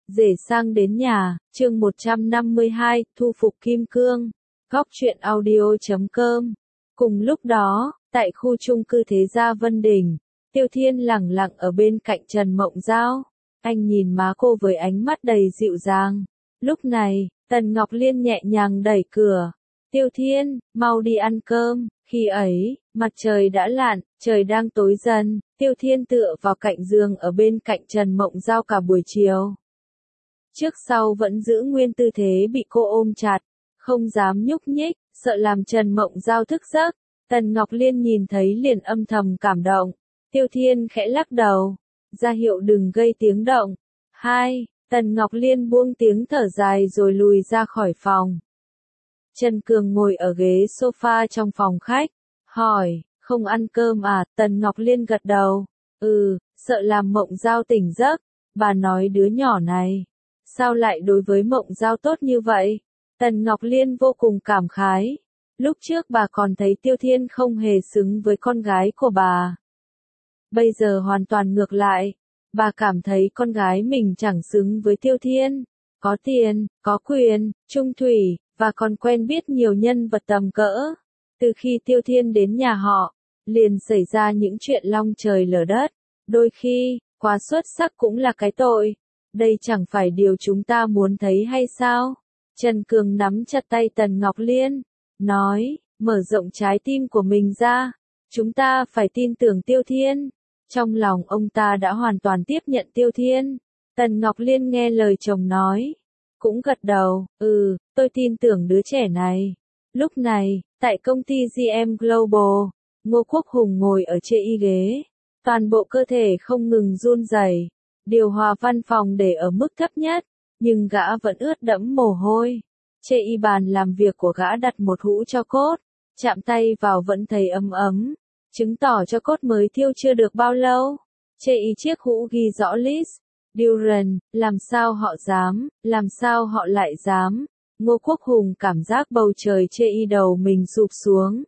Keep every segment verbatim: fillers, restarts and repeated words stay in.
Rể sang đến nhà, chương một trăm năm mươi hai, thu phục kim cương. Góc truyện audio chấm com. Cùng lúc đó, tại khu chung cư Thế Gia Vân Đình, Tiêu Thiên lẳng lặng ở bên cạnh Trần Mộng Giao. Anh nhìn má cô với ánh mắt đầy dịu dàng. Lúc này, Tần Ngọc Liên nhẹ nhàng đẩy cửa. Tiêu Thiên, mau đi ăn cơm. Khi ấy, mặt trời đã lặn, trời đang tối dần. Tiêu Thiên tựa vào cạnh giường ở bên cạnh Trần Mộng Giao cả buổi chiều. Trước sau vẫn giữ nguyên tư thế bị cô ôm chặt, không dám nhúc nhích, sợ làm Trần Mộng Giao thức giấc. Tần Ngọc Liên nhìn thấy liền âm thầm cảm động. Tiêu Thiên khẽ lắc đầu, ra hiệu đừng gây tiếng động. Hai, Tần Ngọc Liên buông tiếng thở dài rồi lùi ra khỏi phòng. Trần Cường ngồi ở ghế sofa trong phòng khách, hỏi, không ăn cơm à? Tần Ngọc Liên gật đầu, ừ, sợ làm Mộng Giao tỉnh giấc. Bà nói đứa nhỏ này, sao lại đối với Mộng Giao tốt như vậy? Tần Ngọc Liên vô cùng cảm khái. Lúc trước bà còn thấy Tiêu Thiên không hề xứng với con gái của bà. Bây giờ hoàn toàn ngược lại. Bà cảm thấy con gái mình chẳng xứng với Tiêu Thiên. Có tiền, có quyền, trung thủy, và còn quen biết nhiều nhân vật tầm cỡ. Từ khi Tiêu Thiên đến nhà họ, liền xảy ra những chuyện long trời lở đất. Đôi khi, quá xuất sắc cũng là cái tội. Đây chẳng phải điều chúng ta muốn thấy hay sao? Trần Cường nắm chặt tay Tần Ngọc Liên, nói, mở rộng trái tim của mình ra. Chúng ta phải tin tưởng Tiêu Thiên. Trong lòng ông ta đã hoàn toàn tiếp nhận Tiêu Thiên. Tần Ngọc Liên nghe lời chồng nói, cũng gật đầu, ừ, tôi tin tưởng đứa trẻ này. Lúc này, tại công ty giê em Global, Ngô Quốc Hùng ngồi ở trên y ghế, toàn bộ cơ thể không ngừng run rẩy. Điều hòa văn phòng để ở mức thấp nhất, nhưng gã vẫn ướt đẫm mồ hôi. Trên y bàn làm việc của gã đặt một hũ cho cốt, chạm tay vào vẫn thấy ấm ấm, chứng tỏ cho cốt mới thiêu chưa được bao lâu. Trên y chiếc hũ ghi rõ list, Duran, làm sao họ dám, làm sao họ lại dám. Ngô Quốc Hùng cảm giác bầu trời trên y đầu mình sụp xuống.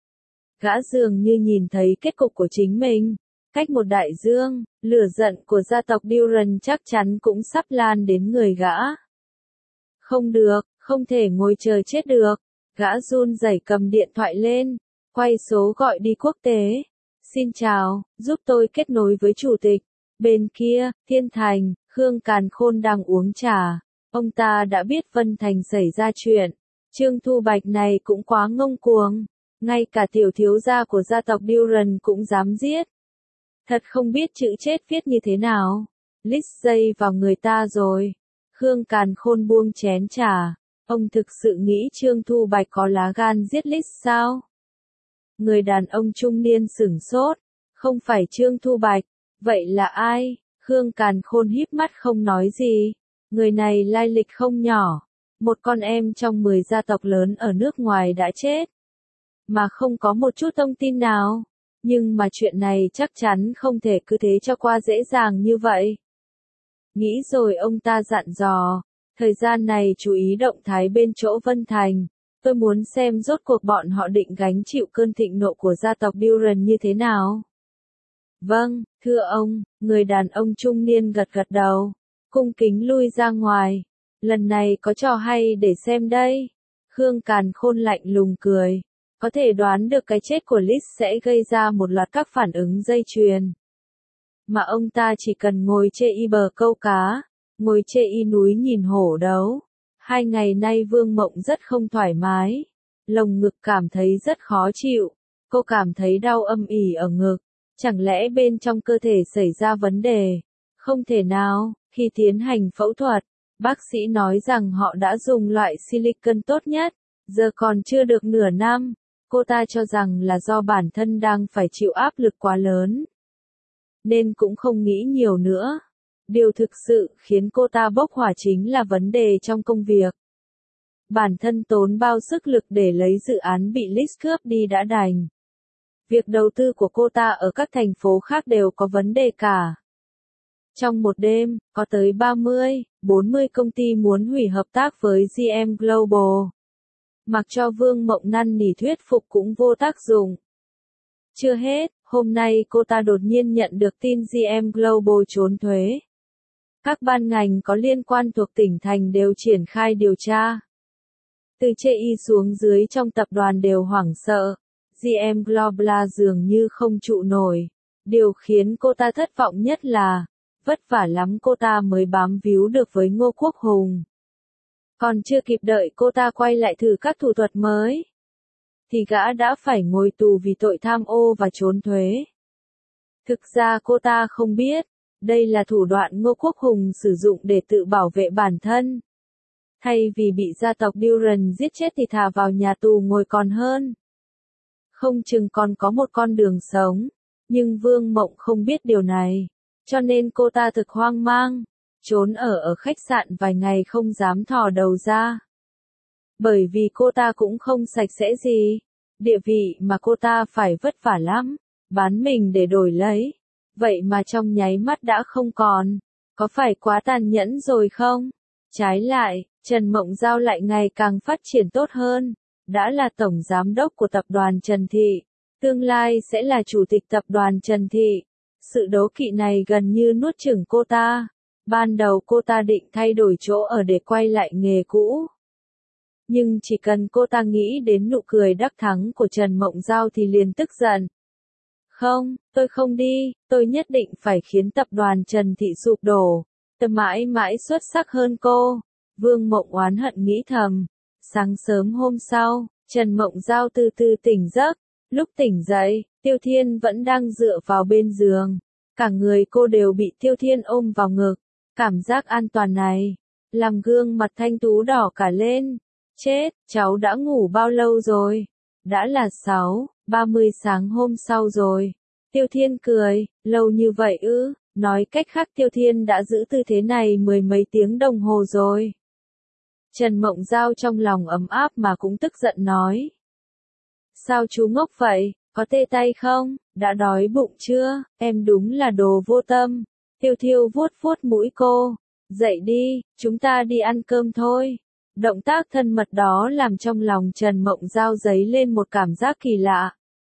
Gã dường như nhìn thấy kết cục của chính mình. Cách một đại dương, lửa giận của gia tộc Duran chắc chắn cũng sắp lan đến người gã. Không được, không thể ngồi chờ chết được. Gã run rẩy cầm điện thoại lên, quay số gọi đi quốc tế. Xin chào, giúp tôi kết nối với chủ tịch. Bên kia, Thiên Thành, Khương Càn Khôn đang uống trà. Ông ta đã biết Vân Thành xảy ra chuyện. Trương Thu Bạch này cũng quá ngông cuồng. Ngay cả tiểu thiếu gia của gia tộc Duran cũng dám giết. Thật không biết chữ chết viết như thế nào. List dây vào người ta rồi. Khương Càn Khôn buông chén trà. Ông thực sự nghĩ Trương Thu Bạch có lá gan giết List sao? Người đàn ông trung niên sửng sốt. Không phải Trương Thu Bạch. Vậy là ai? Khương Càn Khôn híp mắt không nói gì. Người này lai lịch không nhỏ. Một con em trong mười gia tộc lớn ở nước ngoài đã chết. Mà không có một chút thông tin nào. Nhưng mà chuyện này chắc chắn không thể cứ thế cho qua dễ dàng như vậy. Nghĩ rồi ông ta dặn dò, thời gian này chú ý động thái bên chỗ Vân Thành. Tôi muốn xem rốt cuộc bọn họ định gánh chịu cơn thịnh nộ của gia tộc Duran như thế nào. Vâng, thưa ông, người đàn ông trung niên gật gật đầu, cung kính lui ra ngoài. Lần này có trò hay để xem đây. Khương Càn Khôn lạnh lùng cười. Có thể đoán được cái chết của List sẽ gây ra một loạt các phản ứng dây chuyền. Mà ông ta chỉ cần ngồi chê y bờ câu cá, ngồi chê y núi nhìn hổ đấu. Hai ngày nay Vương Mộng rất không thoải mái. Lồng ngực cảm thấy rất khó chịu. Cô cảm thấy đau âm ỉ ở ngực. Chẳng lẽ bên trong cơ thể xảy ra vấn đề? Không thể nào, khi tiến hành phẫu thuật, bác sĩ nói rằng họ đã dùng loại silicon tốt nhất. Giờ còn chưa được nửa năm. Cô ta cho rằng là do bản thân đang phải chịu áp lực quá lớn. Nên cũng không nghĩ nhiều nữa. Điều thực sự khiến cô ta bốc hỏa chính là vấn đề trong công việc. Bản thân tốn bao sức lực để lấy dự án bị List cướp đi đã đành. Việc đầu tư của cô ta ở các thành phố khác đều có vấn đề cả. Trong một đêm, có tới ba mươi, bốn mươi công ty muốn hủy hợp tác với giê em Global. Mặc cho Vương Mộng năn nỉ thuyết phục cũng vô tác dụng. Chưa hết, hôm nay cô ta đột nhiên nhận được tin giê em Global trốn thuế. Các ban ngành có liên quan thuộc tỉnh thành đều triển khai điều tra. Từ chê y xuống dưới trong tập đoàn đều hoảng sợ. giê em Global dường như không trụ nổi. Điều khiến cô ta thất vọng nhất là, vất vả lắm cô ta mới bám víu được với Ngô Quốc Hùng. Còn chưa kịp đợi cô ta quay lại thử các thủ thuật mới, thì gã đã phải ngồi tù vì tội tham ô và trốn thuế. Thực ra cô ta không biết, đây là thủ đoạn Ngô Quốc Hùng sử dụng để tự bảo vệ bản thân. Thay vì bị gia tộc Duran giết chết thì thả vào nhà tù ngồi còn hơn. Không chừng còn có một con đường sống, nhưng Vương Mộng không biết điều này, cho nên cô ta thực hoang mang, trốn ở ở khách sạn vài ngày không dám thò đầu ra. Bởi vì cô ta cũng không sạch sẽ gì, địa vị mà cô ta phải vất vả lắm, bán mình để đổi lấy, vậy mà trong nháy mắt đã không còn, có phải quá tàn nhẫn rồi không? Trái lại, Trần Mộng Giao lại ngày càng phát triển tốt hơn, đã là tổng giám đốc của tập đoàn Trần Thị, tương lai sẽ là chủ tịch tập đoàn Trần Thị. Sự đố kỵ này gần như nuốt chửng cô ta. Ban đầu cô ta định thay đổi chỗ ở để quay lại nghề cũ. Nhưng chỉ cần cô ta nghĩ đến nụ cười đắc thắng của Trần Mộng Giao thì liền tức giận. Không, tôi không đi, tôi nhất định phải khiến tập đoàn Trần Thị sụp đổ. Tôi mãi mãi xuất sắc hơn cô. Vương Mộng oán hận nghĩ thầm. Sáng sớm hôm sau, Trần Mộng Giao từ từ tỉnh giấc. Lúc tỉnh dậy, Tiêu Thiên vẫn đang dựa vào bên giường. Cả người cô đều bị Tiêu Thiên ôm vào ngực. Cảm giác an toàn này, làm gương mặt thanh tú đỏ cả lên. Chết, cháu đã ngủ bao lâu rồi? Đã là sáu, ba mươi sáng hôm sau rồi. Tiêu Thiên cười, lâu như vậy ư, nói cách khác Tiêu Thiên đã giữ tư thế này mười mấy tiếng đồng hồ rồi. Trần Mộng Giao trong lòng ấm áp mà cũng tức giận nói. Sao chú ngốc vậy, có tê tay không, đã đói bụng chưa, em đúng là đồ vô tâm. Tiêu Thiêu vuốt vuốt mũi cô, dậy đi, chúng ta đi ăn cơm thôi. Động tác thân mật đó làm trong lòng Trần Mộng Giao dấy lên một cảm giác kỳ lạ.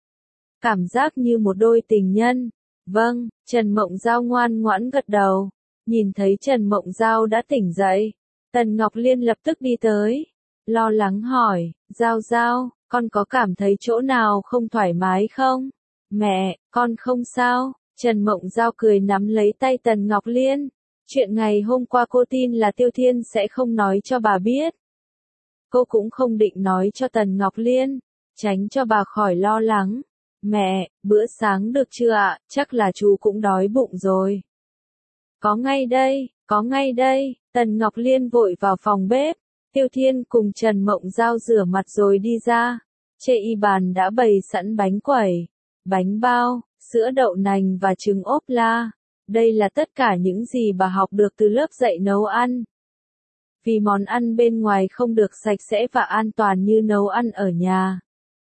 Cảm giác như một đôi tình nhân. Vâng, Trần Mộng Giao ngoan ngoãn gật đầu. Nhìn thấy Trần Mộng Giao đã tỉnh dậy, Tần Ngọc Liên lập tức đi tới. Lo lắng hỏi, Giao Giao, con có cảm thấy chỗ nào không thoải mái không? Mẹ, con không sao. Trần Mộng Giao cười nắm lấy tay Tần Ngọc Liên. Chuyện ngày hôm qua cô tin là Tiêu Thiên sẽ không nói cho bà biết. Cô cũng không định nói cho Tần Ngọc Liên, tránh cho bà khỏi lo lắng. Mẹ, bữa sáng được chưa ạ? Chắc là chú cũng đói bụng rồi. Có ngay đây, có ngay đây. Tần Ngọc Liên vội vào phòng bếp. Tiêu Thiên cùng Trần Mộng Giao rửa mặt rồi đi ra. Trên y bàn đã bày sẵn bánh quẩy, bánh bao, sữa đậu nành và trứng ốp la. Đây là tất cả những gì bà học được từ lớp dạy nấu ăn. Vì món ăn bên ngoài không được sạch sẽ và an toàn như nấu ăn ở nhà.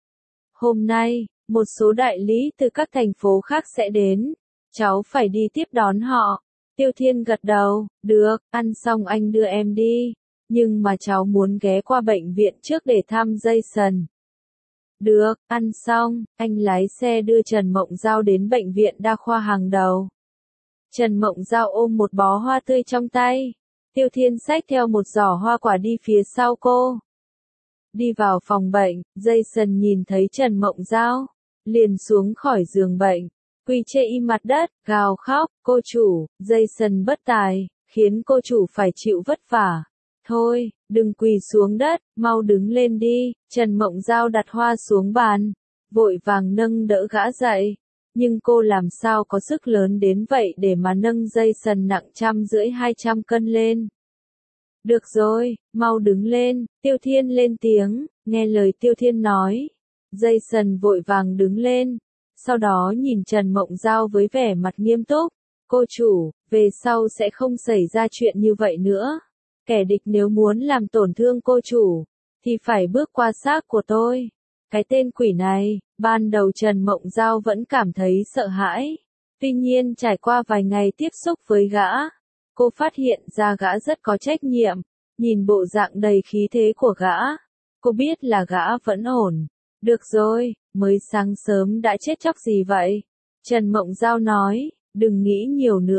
Hôm nay, một số đại lý từ các thành phố khác sẽ đến. Cháu phải đi tiếp đón họ. Tiêu Thiên gật đầu, được, ăn xong anh đưa em đi. Nhưng mà cháu muốn ghé qua bệnh viện trước để thăm Jason. Được, ăn xong, anh lái xe đưa Trần Mộng Giao đến bệnh viện đa khoa hàng đầu. Trần Mộng Giao ôm một bó hoa tươi trong tay. Tiêu Thiên xách theo một giỏ hoa quả đi phía sau cô. Đi vào phòng bệnh, Jason nhìn thấy Trần Mộng Giao, liền xuống khỏi giường bệnh, quỳ trên y mặt đất, gào khóc, cô chủ. Jason bất tài, khiến cô chủ phải chịu vất vả. Thôi, đừng quỳ xuống đất, mau đứng lên đi. Trần Mộng Giao đặt hoa xuống bàn, vội vàng nâng đỡ gã dậy. Nhưng cô làm sao có sức lớn đến vậy để mà nâng Jason nặng trăm rưỡi hai trăm cân lên. Được rồi, mau đứng lên. Tiêu Thiên lên tiếng, nghe lời Tiêu Thiên nói. Jason vội vàng đứng lên, sau đó nhìn Trần Mộng Giao với vẻ mặt nghiêm túc. Cô chủ, về sau sẽ không xảy ra chuyện như vậy nữa. Kẻ địch nếu muốn làm tổn thương cô chủ, thì phải bước qua xác của tôi. Cái tên quỷ này, ban đầu Trần Mộng Giao vẫn cảm thấy sợ hãi. Tuy nhiên trải qua vài ngày tiếp xúc với gã, cô phát hiện ra gã rất có trách nhiệm. Nhìn bộ dạng đầy khí thế của gã, cô biết là gã vẫn ổn. Được rồi, mới sáng sớm đã chết chóc gì vậy? Trần Mộng Giao nói, đừng nghĩ nhiều nữa.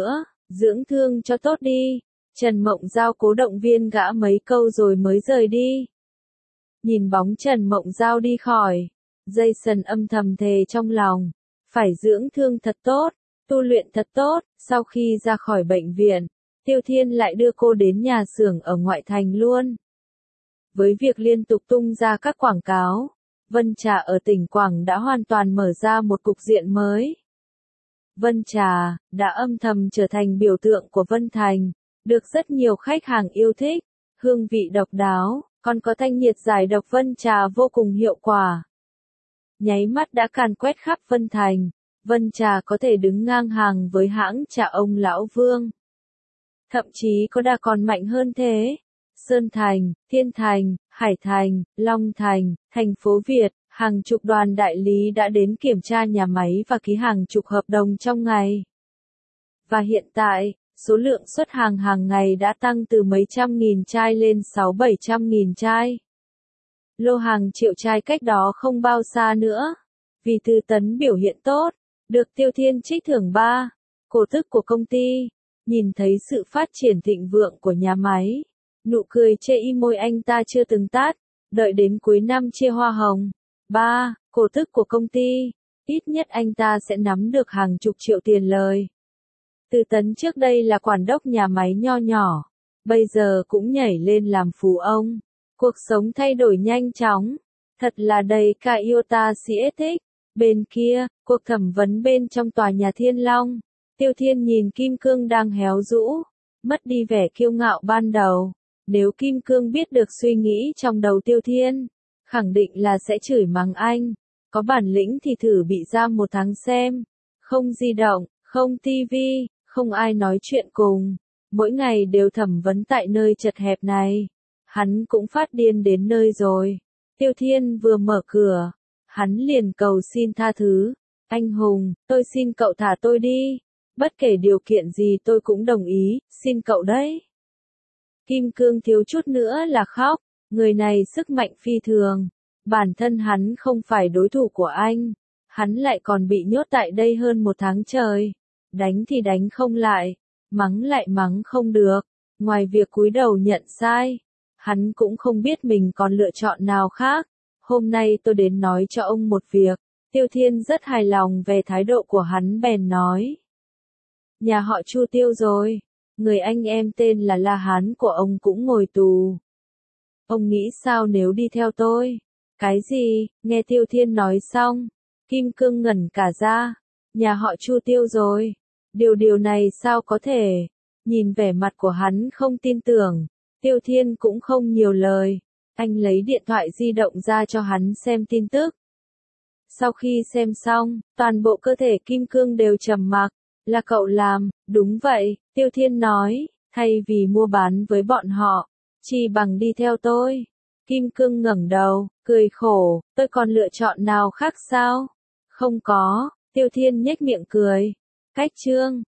Dưỡng thương cho tốt đi. Trần Mộng Giao cố động viên gã mấy câu rồi mới rời đi. Nhìn bóng Trần Mộng Giao đi khỏi, Jason âm thầm thề trong lòng, phải dưỡng thương thật tốt, tu luyện thật tốt. Sau khi ra khỏi bệnh viện, Tiêu Thiên lại đưa cô đến nhà xưởng ở ngoại thành luôn. Với việc liên tục tung ra các quảng cáo, Vân Trà ở tỉnh Quảng đã hoàn toàn mở ra một cục diện mới. Vân Trà đã âm thầm trở thành biểu tượng của Vân Thành, được rất nhiều khách hàng yêu thích. Hương vị độc đáo, còn có thanh nhiệt giải độc Vân Trà vô cùng hiệu quả. Nháy mắt đã càn quét khắp Vân Thành, Vân Trà có thể đứng ngang hàng với hãng trà ông Lão Vương. Thậm chí có đà còn mạnh hơn thế. Sơn Thành, Thiên Thành, Hải Thành, Long Thành, thành phố Việt, hàng chục đoàn đại lý đã đến kiểm tra nhà máy và ký hàng chục hợp đồng trong ngày. Và hiện tại, số lượng xuất hàng hàng ngày đã tăng từ mấy trăm nghìn chai lên sáu bảy trăm nghìn chai. Lô hàng triệu chai cách đó không bao xa nữa. Vì Thư Tấn biểu hiện tốt, được Tiêu Thiên trích thưởng ba. Cổ tức của công ty, nhìn thấy sự phát triển thịnh vượng của nhà máy. Nụ cười chê y môi anh ta chưa từng tắt, đợi đến cuối năm chia hoa hồng. ba. Cổ tức của công ty, ít nhất anh ta sẽ nắm được hàng chục triệu tiền lời. Từ Tấn trước đây là quản đốc nhà máy nho nhỏ, bây giờ cũng nhảy lên làm phú ông. Cuộc sống thay đổi nhanh chóng, thật là đầy cả iota si thích. Bên kia, cuộc thẩm vấn bên trong tòa nhà Thiên Long, Tiêu Thiên nhìn Kim Cương đang héo rũ, mất đi vẻ kiêu ngạo ban đầu. Nếu Kim Cương biết được suy nghĩ trong đầu Tiêu Thiên, khẳng định là sẽ chửi mắng anh. Có bản lĩnh thì thử bị giam một tháng xem. Không di động, không tivi, không ai nói chuyện cùng. Mỗi ngày đều thẩm vấn tại nơi chật hẹp này. Hắn cũng phát điên đến nơi rồi. Tiêu Thiên vừa mở cửa, hắn liền cầu xin tha thứ. Anh Hùng, tôi xin cậu thả tôi đi. Bất kể điều kiện gì tôi cũng đồng ý, xin cậu đấy. Kim Cương thiếu chút nữa là khóc, người này sức mạnh phi thường. Bản thân hắn không phải đối thủ của anh. Hắn lại còn bị nhốt tại đây hơn một tháng trời. Đánh thì đánh không lại, mắng lại mắng không được. Ngoài việc cúi đầu nhận sai, hắn cũng không biết mình còn lựa chọn nào khác. Hôm nay tôi đến nói cho ông một việc. Tiêu Thiên rất hài lòng về thái độ của hắn bèn nói. Nhà họ Chu Tiêu rồi. Người anh em tên là La Hán của ông cũng ngồi tù. Ông nghĩ sao nếu đi theo tôi? Cái gì? Nghe Tiêu Thiên nói xong, Kim Cương ngẩn cả ra. Nhà họ Chu Tiêu rồi. Điều điều này sao có thể? Nhìn vẻ mặt của hắn không tin tưởng, Tiêu Thiên cũng không nhiều lời. Anh lấy điện thoại di động ra cho hắn xem tin tức. Sau khi xem xong, toàn bộ cơ thể Kim Cương đều trầm mặc. Là cậu làm? Đúng vậy, Tiêu Thiên nói, thay vì mua bán với bọn họ, chỉ bằng đi theo tôi. Kim Cương ngẩng đầu, cười khổ, tôi còn lựa chọn nào khác sao? Không có, Tiêu Thiên nhếch miệng cười. Cách chương